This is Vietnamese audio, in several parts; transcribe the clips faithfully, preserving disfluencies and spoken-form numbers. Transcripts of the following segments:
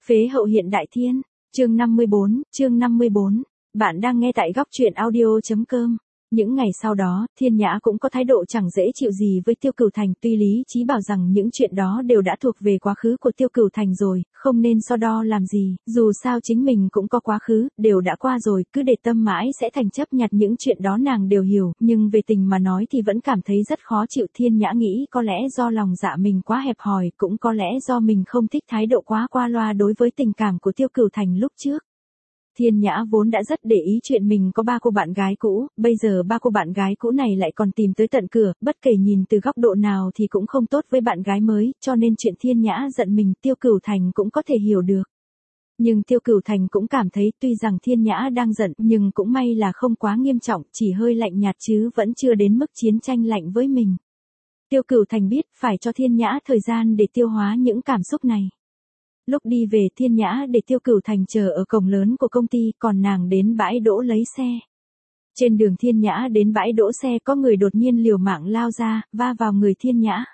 Phế hậu hiện đại thiên, chương năm mươi bốn, chương năm mươi bốn. Bạn đang nghe tại góc truyện audio chấm com. Những ngày sau đó, Thiên Nhã cũng có thái độ chẳng dễ chịu gì với Tiêu Cửu Thành, tuy lý trí bảo rằng những chuyện đó đều đã thuộc về quá khứ của Tiêu Cửu Thành rồi, không nên so đo làm gì, dù sao chính mình cũng có quá khứ, đều đã qua rồi, cứ để tâm mãi sẽ thành chấp nhặt những chuyện đó nàng đều hiểu, nhưng về tình mà nói thì vẫn cảm thấy rất khó chịu. Thiên Nhã nghĩ có lẽ do lòng dạ mình quá hẹp hòi, cũng có lẽ do mình không thích thái độ quá qua loa đối với tình cảm của Tiêu Cửu Thành lúc trước. Thiên Nhã vốn đã rất để ý chuyện mình có ba cô bạn gái cũ, bây giờ ba cô bạn gái cũ này lại còn tìm tới tận cửa, bất kể nhìn từ góc độ nào thì cũng không tốt với bạn gái mới, cho nên chuyện Thiên Nhã giận mình Tiêu Cửu Thành cũng có thể hiểu được. Nhưng Tiêu Cửu Thành cũng cảm thấy tuy rằng Thiên Nhã đang giận nhưng cũng may là không quá nghiêm trọng, chỉ hơi lạnh nhạt chứ vẫn chưa đến mức chiến tranh lạnh với mình. Tiêu Cửu Thành biết phải cho Thiên Nhã thời gian để tiêu hóa những cảm xúc này. Lúc đi về Thiên Nhã để Tiêu Cửu Thành chờ ở cổng lớn của công ty, còn nàng đến bãi đỗ lấy xe. Trên đường Thiên Nhã đến bãi đỗ xe có người đột nhiên liều mạng lao ra, va vào người Thiên Nhã.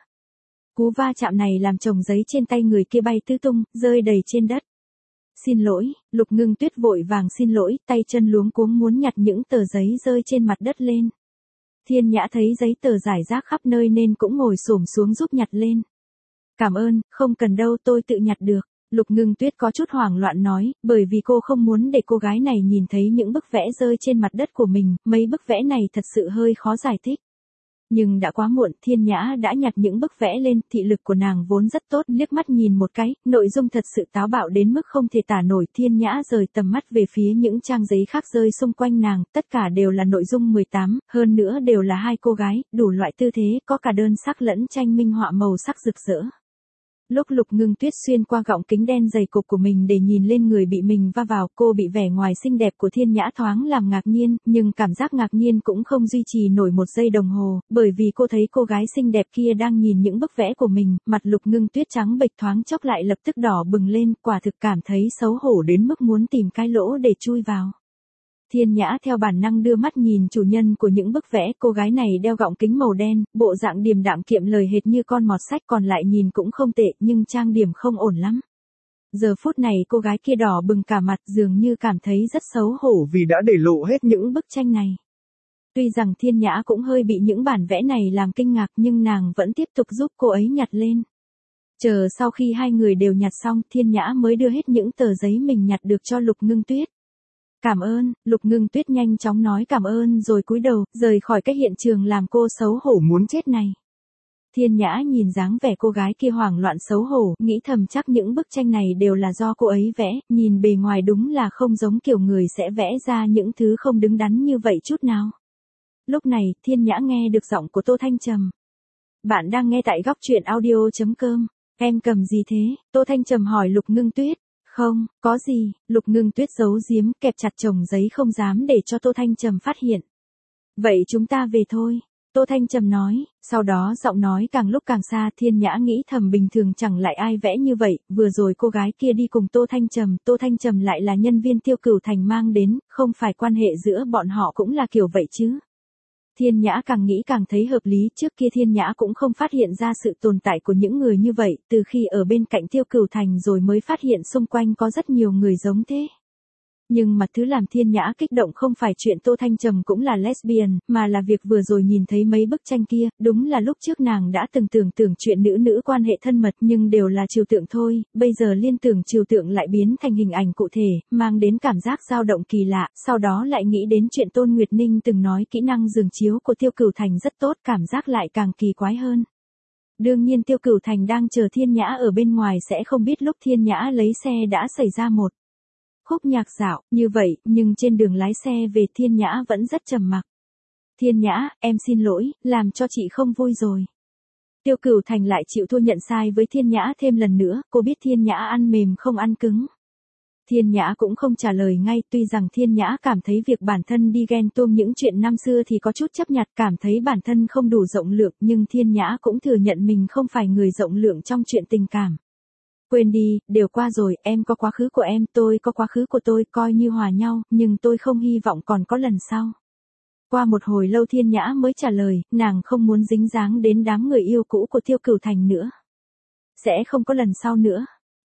Cú va chạm này làm chồng giấy trên tay người kia bay tứ tung, rơi đầy trên đất. Xin lỗi, Lục Ngưng Tuyết vội vàng xin lỗi, tay chân luống cuống muốn nhặt những tờ giấy rơi trên mặt đất lên. Thiên Nhã thấy giấy tờ rải rác khắp nơi nên cũng ngồi xổm xuống giúp nhặt lên. Cảm ơn, không cần đâu, tôi tự nhặt được. Lục Ngưng Tuyết có chút hoảng loạn nói, bởi vì cô không muốn để cô gái này nhìn thấy những bức vẽ rơi trên mặt đất của mình, mấy bức vẽ này thật sự hơi khó giải thích. Nhưng đã quá muộn, Thiên Nhã đã nhặt những bức vẽ lên, thị lực của nàng vốn rất tốt, liếc mắt nhìn một cái, nội dung thật sự táo bạo đến mức không thể tả nổi. Thiên Nhã rời tầm mắt về phía những trang giấy khác rơi xung quanh nàng, tất cả đều là nội dung mười tám, hơn nữa đều là hai cô gái, đủ loại tư thế, có cả đơn sắc lẫn tranh minh họa màu sắc rực rỡ. Lúc Lục Ngưng Tuyết xuyên qua gọng kính đen dày cộp của mình để nhìn lên người bị mình va vào, cô bị vẻ ngoài xinh đẹp của Thiên Nhã thoáng làm ngạc nhiên, nhưng cảm giác ngạc nhiên cũng không duy trì nổi một giây đồng hồ, bởi vì cô thấy cô gái xinh đẹp kia đang nhìn những bức vẽ của mình, mặt Lục Ngưng Tuyết trắng bệch thoáng chốc lại lập tức đỏ bừng lên, quả thực cảm thấy xấu hổ đến mức muốn tìm cái lỗ để chui vào. Thiên Nhã theo bản năng đưa mắt nhìn chủ nhân của những bức vẽ, cô gái này đeo gọng kính màu đen, bộ dạng điềm đạm kiệm lời hệt như con mọt sách, còn lại nhìn cũng không tệ nhưng trang điểm không ổn lắm. Giờ phút này cô gái kia đỏ bừng cả mặt, dường như cảm thấy rất xấu hổ vì đã để lộ hết những bức tranh này. Tuy rằng Thiên Nhã cũng hơi bị những bản vẽ này làm kinh ngạc nhưng nàng vẫn tiếp tục giúp cô ấy nhặt lên. Chờ sau khi hai người đều nhặt xong, Thiên Nhã mới đưa hết những tờ giấy mình nhặt được cho Lục Ngưng Tuyết. Cảm ơn, Lục Ngưng Tuyết nhanh chóng nói cảm ơn rồi cúi đầu, rời khỏi cái hiện trường làm cô xấu hổ muốn chết này. Thiên Nhã nhìn dáng vẻ cô gái kia hoảng loạn xấu hổ, nghĩ thầm chắc những bức tranh này đều là do cô ấy vẽ, nhìn bề ngoài đúng là không giống kiểu người sẽ vẽ ra những thứ không đứng đắn như vậy chút nào. Lúc này, Thiên Nhã nghe được giọng của Tô Thanh Trầm. Bạn đang nghe tại góc truyện audio chấm com, em cầm gì thế? Tô Thanh Trầm hỏi Lục Ngưng Tuyết. Không, có gì, Lục Ngưng Tuyết giấu giếm, kẹp chặt chồng giấy không dám để cho Tô Thanh Trầm phát hiện. Vậy chúng ta về thôi, Tô Thanh Trầm nói, sau đó giọng nói càng lúc càng xa. Thiên Nhã nghĩ thầm bình thường chẳng lại ai vẽ như vậy, vừa rồi cô gái kia đi cùng Tô Thanh Trầm, Tô Thanh Trầm lại là nhân viên Tiêu Cửu Thành mang đến, không phải quan hệ giữa bọn họ cũng là kiểu vậy chứ. Thiên Nhã càng nghĩ càng thấy hợp lý, trước kia Thiên Nhã cũng không phát hiện ra sự tồn tại của những người như vậy, từ khi ở bên cạnh Tiêu Cửu Thành rồi mới phát hiện xung quanh có rất nhiều người giống thế. Nhưng mà thứ làm Thiên Nhã kích động không phải chuyện Tô Thanh Trầm cũng là lesbian, mà là việc vừa rồi nhìn thấy mấy bức tranh kia, đúng là lúc trước nàng đã từng tưởng tưởng chuyện nữ nữ quan hệ thân mật nhưng đều là trừu tượng thôi, bây giờ liên tưởng trừu tượng lại biến thành hình ảnh cụ thể, mang đến cảm giác dao động kỳ lạ, sau đó lại nghĩ đến chuyện Tôn Nguyệt Ninh từng nói kỹ năng giường chiếu của Tiêu Cửu Thành rất tốt, cảm giác lại càng kỳ quái hơn. Đương nhiên Tiêu Cửu Thành đang chờ Thiên Nhã ở bên ngoài sẽ không biết lúc Thiên Nhã lấy xe đã xảy ra một khúc nhạc dạo, như vậy, nhưng trên đường lái xe về Thiên Nhã vẫn rất trầm mặc. Thiên Nhã, em xin lỗi, làm cho chị không vui rồi. Tiêu Cửu Thành lại chịu thua nhận sai với Thiên Nhã thêm lần nữa, cô biết Thiên Nhã ăn mềm không ăn cứng. Thiên Nhã cũng không trả lời ngay, tuy rằng Thiên Nhã cảm thấy việc bản thân đi ghen tuông những chuyện năm xưa thì có chút chấp nhặt, cảm thấy bản thân không đủ rộng lượng, nhưng Thiên Nhã cũng thừa nhận mình không phải người rộng lượng trong chuyện tình cảm. Quên đi, đều qua rồi, em có quá khứ của em, tôi có quá khứ của tôi, coi như hòa nhau, nhưng tôi không hy vọng còn có lần sau. Qua một hồi lâu Thiên Nhã mới trả lời, nàng không muốn dính dáng đến đám người yêu cũ của Tiêu Cửu Thành nữa. Sẽ không có lần sau nữa.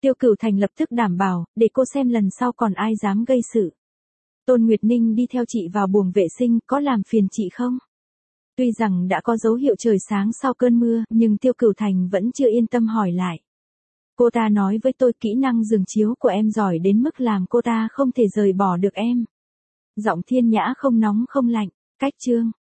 Tiêu Cửu Thành lập tức đảm bảo, để cô xem lần sau còn ai dám gây sự. Tôn Nguyệt Ninh đi theo chị vào buồng vệ sinh, có làm phiền chị không? Tuy rằng đã có dấu hiệu trời sáng sau cơn mưa, nhưng Tiêu Cửu Thành vẫn chưa yên tâm hỏi lại. Cô ta nói với tôi kỹ năng giường chiếu của em giỏi đến mức làm cô ta không thể rời bỏ được em. Giọng Thiên Nhã không nóng không lạnh, cách chương.